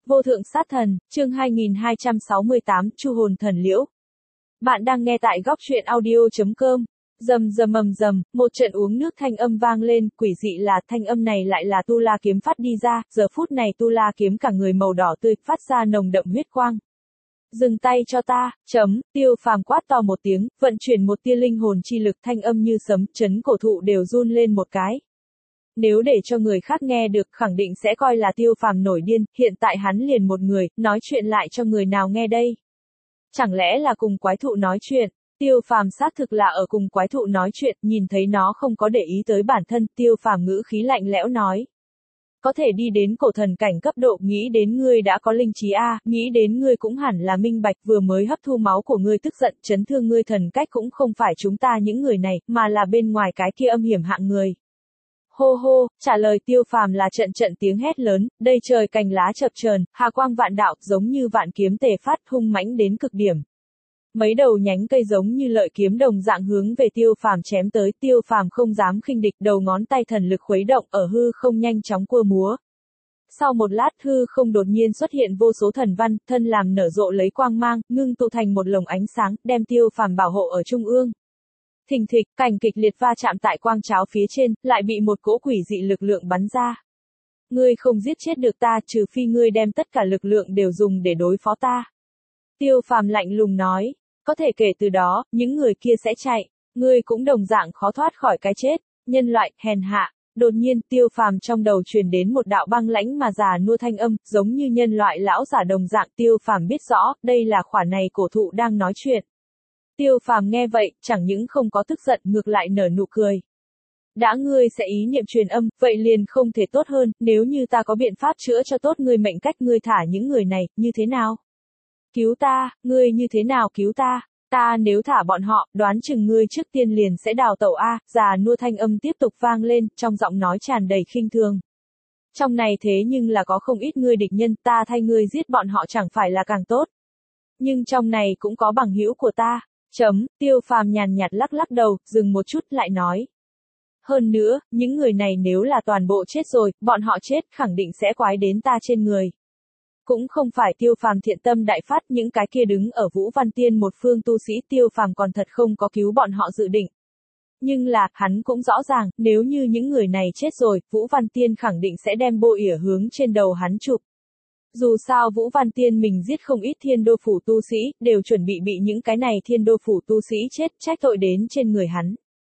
Vô thượng sát thần, chương 2268, Chu hồn thần liễu. Bạn đang nghe tại góc truyện audio.com. Rầm rầm ầm rầm, một trận uống nước thanh âm vang lên, quỷ dị là thanh âm này lại là Tu La kiếm phát đi ra, giờ phút này Tu La kiếm cả người màu đỏ tươi, phát ra nồng đậm huyết quang. Dừng tay cho ta, Tiêu Phàm quát to một tiếng, vận chuyển một tia linh hồn chi lực, thanh âm như sấm, chấn cổ thụ đều run lên một cái. Nếu để cho người khác nghe được, khẳng định sẽ coi là Tiêu Phàm nổi điên, hiện tại hắn liền một người, nói chuyện lại cho người nào nghe đây? Chẳng lẽ là cùng quái thụ nói chuyện? Tiêu Phàm xác thực là ở cùng quái thụ nói chuyện, nhìn thấy nó không có để ý tới bản thân, Tiêu Phàm ngữ khí lạnh lẽo nói. Có thể đi đến cổ thần cảnh cấp độ, nghĩ đến ngươi đã có linh trí a, nghĩ đến ngươi cũng hẳn là minh bạch, vừa mới hấp thu máu của ngươi tức giận, chấn thương ngươi thần cách cũng không phải chúng ta những người này, mà là bên ngoài cái kia âm hiểm hạng người. Hô hô, trả lời Tiêu Phàm là trận trận tiếng hét lớn, đây trời cành lá chập chờn, hà quang vạn đạo, giống như vạn kiếm tề phát, hung mãnh đến cực điểm. Mấy đầu nhánh cây giống như lợi kiếm đồng dạng hướng về Tiêu Phàm chém tới, Tiêu Phàm không dám khinh địch, đầu ngón tay thần lực khuấy động ở hư không nhanh chóng cua múa. Sau một lát hư không đột nhiên xuất hiện vô số thần văn, thân làm nở rộ lấy quang mang, ngưng tụ thành một lồng ánh sáng, đem Tiêu Phàm bảo hộ ở trung ương. Thình thịch, cảnh kịch liệt va chạm tại quang cháo phía trên, lại bị một cỗ quỷ dị lực lượng bắn ra. Ngươi không giết chết được ta, trừ phi ngươi đem tất cả lực lượng đều dùng để đối phó ta. Tiêu Phàm lạnh lùng nói, có thể kể từ đó, những người kia sẽ chạy, ngươi cũng đồng dạng khó thoát khỏi cái chết, nhân loại, hèn hạ. Đột nhiên, Tiêu Phàm trong đầu truyền đến một đạo băng lãnh mà già nua thanh âm, giống như nhân loại lão giả đồng dạng, Tiêu Phàm biết rõ, đây là khỏa này cổ thụ đang nói chuyện. Tiêu Phàm nghe vậy, chẳng những không có tức giận, ngược lại nở nụ cười. Đã ngươi sẽ ý niệm truyền âm, vậy liền không thể tốt hơn, nếu như ta có biện pháp chữa cho tốt ngươi mệnh cách, ngươi thả những người này, như thế nào? Cứu ta, ngươi như thế nào cứu ta? Ta nếu thả bọn họ, đoán chừng ngươi trước tiên liền sẽ đào tẩu a, già nua thanh âm tiếp tục vang lên, trong giọng nói tràn đầy khinh thường. Trong này thế nhưng là có không ít ngươi địch nhân, ta thay ngươi giết bọn họ chẳng phải là càng tốt. Nhưng trong này cũng có bằng hữu của ta. Tiêu Phàm nhàn nhạt lắc lắc đầu, dừng một chút lại nói. Hơn nữa, những người này nếu là toàn bộ chết rồi, bọn họ chết khẳng định sẽ quái đến ta trên người. Cũng không phải Tiêu Phàm thiện tâm đại phát, những cái kia đứng ở Vũ Văn Tiên một phương tu sĩ, Tiêu Phàm còn thật không có cứu bọn họ dự định. Nhưng là, hắn cũng rõ ràng, nếu như những người này chết rồi, Vũ Văn Tiên khẳng định sẽ đem bô ỉa hướng trên đầu hắn chụp. Dù sao Vũ Văn Tiên mình giết không ít thiên đô phủ tu sĩ, đều chuẩn bị những cái này thiên đô phủ tu sĩ chết, trách tội đến trên người hắn.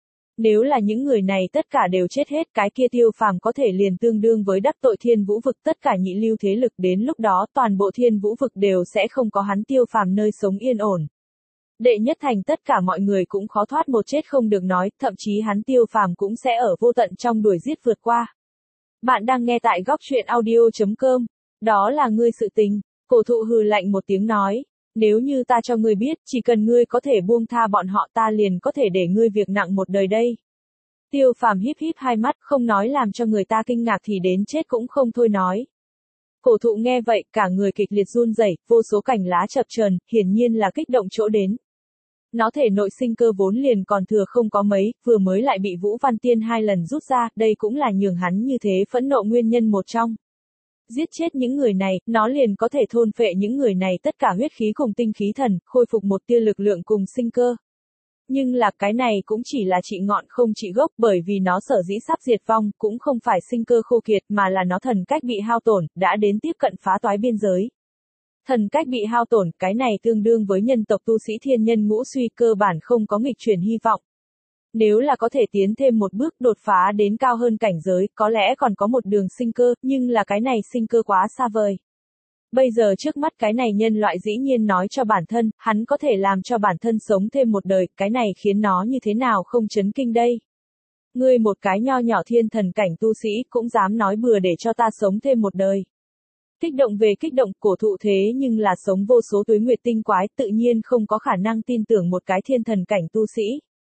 Nếu là những người này tất cả đều chết hết, cái kia Tiêu Phàm có thể liền tương đương với đắc tội thiên vũ vực, tất cả nhị lưu thế lực, đến lúc đó toàn bộ thiên vũ vực đều sẽ không có hắn Tiêu Phàm nơi sống yên ổn. Đệ nhất thành tất cả mọi người cũng khó thoát một chết không được nói, thậm chí hắn Tiêu Phàm cũng sẽ ở vô tận trong đuổi giết vượt qua. Bạn đang nghe tại góc truyện audio.com. Đó là ngươi sự tình. Cổ thụ hừ lạnh một tiếng nói. Nếu như ta cho ngươi biết, chỉ cần ngươi có thể buông tha bọn họ, ta liền có thể để ngươi việc nặng một đời đây. Tiêu Phàm híp híp hai mắt, không nói làm cho người ta kinh ngạc thì đến chết cũng không thôi nói. Cổ thụ nghe vậy, cả người kịch liệt run rẩy, vô số cành lá chập chờn, hiển nhiên là kích động chỗ đến. Nó thể nội sinh cơ vốn liền còn thừa không có mấy, vừa mới lại bị Vũ Văn Tiên 2 lần rút ra, đây cũng là nhường hắn như thế phẫn nộ nguyên nhân một trong. Giết chết những người này, nó liền có thể thôn phệ những người này tất cả huyết khí cùng tinh khí thần, khôi phục một tia lực lượng cùng sinh cơ. Nhưng là cái này cũng chỉ là trị ngọn không trị gốc, bởi vì nó sở dĩ sắp diệt vong, cũng không phải sinh cơ khô kiệt mà là nó thần cách bị hao tổn, đã đến tiếp cận phá toái biên giới. Thần cách bị hao tổn, cái này tương đương với nhân tộc tu sĩ thiên nhân ngũ suy, cơ bản không có nghịch chuyển hy vọng. Nếu là có thể tiến thêm một bước đột phá đến cao hơn cảnh giới, có lẽ còn có một đường sinh cơ, nhưng là cái này sinh cơ quá xa vời. Bây giờ trước mắt cái này nhân loại dĩ nhiên nói cho bản thân, hắn có thể làm cho bản thân sống thêm một đời, cái này khiến nó như thế nào không chấn kinh đây. Ngươi một cái nho nhỏ thiên thần cảnh tu sĩ cũng dám nói bừa để cho ta sống thêm một đời. Kích động về kích động, cổ thụ thế nhưng là sống vô số tuế nguyệt tinh quái, tự nhiên không có khả năng tin tưởng một cái thiên thần cảnh tu sĩ.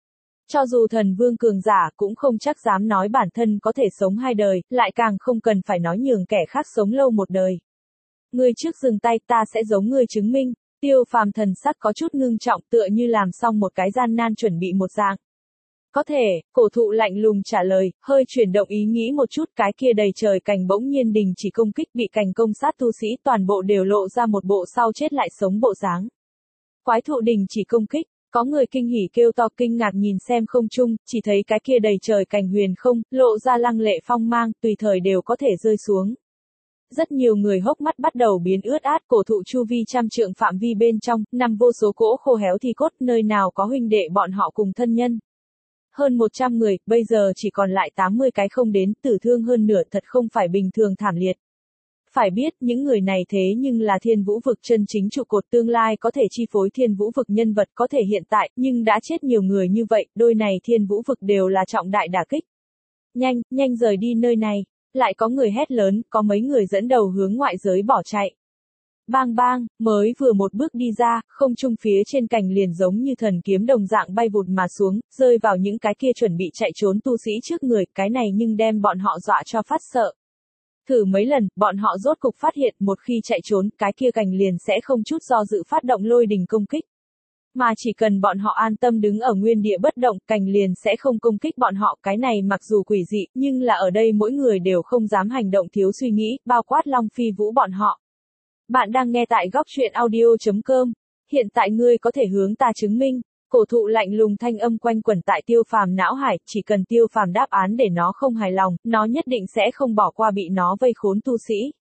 Cho dù thần vương cường giả cũng không chắc dám nói bản thân có thể sống 2 đời, lại càng không cần phải nói nhường kẻ khác sống lâu một đời. Ngươi trước dừng tay, ta sẽ giống ngươi chứng minh. Tiêu Phàm thần sắc có chút ngưng trọng, tựa như làm xong một cái gian nan chuẩn bị một dạng. Có thể, cổ thụ lạnh lùng trả lời, hơi chuyển động ý nghĩ một chút, cái kia đầy trời cành bỗng nhiên đình chỉ công kích, bị cành công sát tu sĩ toàn bộ đều lộ ra một bộ sau chết lại sống bộ dáng. Quái thụ đình chỉ công kích, có người kinh hỉ kêu to kinh ngạc nhìn xem không trung, chỉ thấy cái kia đầy trời cành huyền không, lộ ra lăng lệ phong mang, tùy thời đều có thể rơi xuống. Rất nhiều người hốc mắt bắt đầu biến ướt át, cổ thụ chu vi trăm trượng phạm vi bên trong, nằm vô số cỗ khô héo thi cốt, nơi nào có huynh đệ bọn họ cùng thân nhân. Hơn 100 người, bây giờ chỉ còn lại 80 cái không đến, tử thương hơn nửa, thật không phải bình thường thảm liệt. Phải biết, những người này thế nhưng là thiên vũ vực chân chính trụ cột tương lai có thể chi phối thiên vũ vực nhân vật có thể hiện tại, nhưng đã chết nhiều người như vậy, đôi này thiên vũ vực đều là trọng đại đả kích. Nhanh, nhanh rời đi nơi này. Lại có người hét lớn, có mấy người dẫn đầu hướng ngoại giới bỏ chạy. Bang bang, mới vừa một bước đi ra, không trung phía trên cành liền giống như thần kiếm đồng dạng bay vụt mà xuống, rơi vào những cái kia chuẩn bị chạy trốn tu sĩ trước người, cái này nhưng đem bọn họ dọa cho phát sợ. Thử mấy lần, bọn họ rốt cục phát hiện, một khi chạy trốn, cái kia cành liền sẽ không chút do dự phát động lôi đình công kích. Mà chỉ cần bọn họ an tâm đứng ở nguyên địa bất động, cành liền sẽ không công kích bọn họ, cái này mặc dù quỷ dị, nhưng là ở đây mỗi người đều không dám hành động thiếu suy nghĩ, bao quát Long Phi Vũ bọn họ. Bạn đang nghe tại góc truyện audio.com. Hiện tại ngươi có thể hướng ta chứng minh. Cổ thụ lạnh lùng thanh âm quanh quẩn tại Tiêu Phàm não hải, chỉ cần Tiêu Phàm đáp án để nó không hài lòng, nó nhất định sẽ không bỏ qua bị nó vây khốn tu sĩ.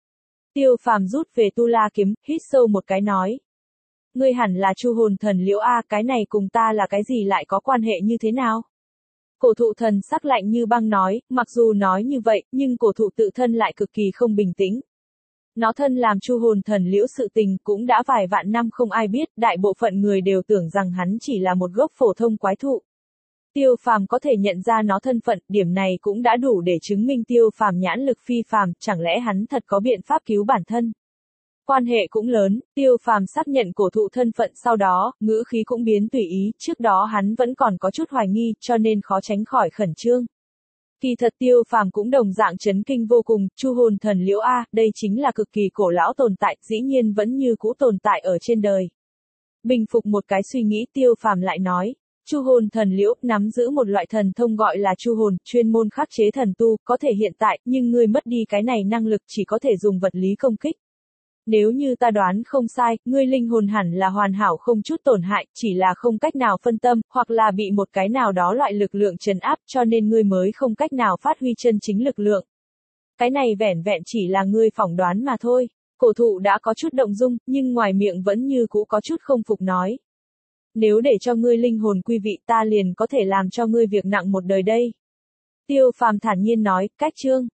Tiêu Phàm rút về tu la kiếm, hít sâu một cái nói. Ngươi hẳn là Chu Hồn Thần Liễu a, cái này cùng ta là cái gì lại có quan hệ như thế nào? Cổ thụ thần sắc lạnh như băng nói, mặc dù nói như vậy, nhưng cổ thụ tự thân lại cực kỳ không bình tĩnh. Nó thân làm Chu Hồn Thần Liễu sự tình cũng đã vài vạn năm không ai biết, đại bộ phận người đều tưởng rằng hắn chỉ là một gốc phổ thông quái thụ. Tiêu Phàm có thể nhận ra nó thân phận, điểm này cũng đã đủ để chứng minh Tiêu Phàm nhãn lực phi phàm, chẳng lẽ hắn thật có biện pháp cứu bản thân? Quan hệ cũng lớn, Tiêu Phàm xác nhận cổ thụ thân phận sau đó, ngữ khí cũng biến tùy ý, trước đó hắn vẫn còn có chút hoài nghi, cho nên khó tránh khỏi khẩn trương. Kỳ thật Tiêu Phàm cũng đồng dạng chấn kinh vô cùng, Chu Hồn Thần Liễu a, đây chính là cực kỳ cổ lão tồn tại, dĩ nhiên vẫn như cũ tồn tại ở trên đời. Bình phục một cái suy nghĩ, Tiêu Phàm lại nói, Chu Hồn Thần Liễu nắm giữ một loại thần thông gọi là Chu Hồn, chuyên môn khắc chế thần tu, có thể hiện tại, nhưng ngươi mất đi cái này năng lực chỉ có thể dùng vật lý công kích. Nếu như ta đoán không sai, ngươi linh hồn hẳn là hoàn hảo không chút tổn hại, chỉ là không cách nào phân tâm, hoặc là bị một cái nào đó loại lực lượng trấn áp, cho nên ngươi mới không cách nào phát huy chân chính lực lượng. Cái này vẻn vẹn chỉ là ngươi phỏng đoán mà thôi. Cổ thụ đã có chút động dung, nhưng ngoài miệng vẫn như cũ có chút không phục nói. Nếu để cho ngươi linh hồn quy vị ta liền có thể làm cho ngươi việc nặng một đời đây. Tiêu Phàm thản nhiên nói, cách chương.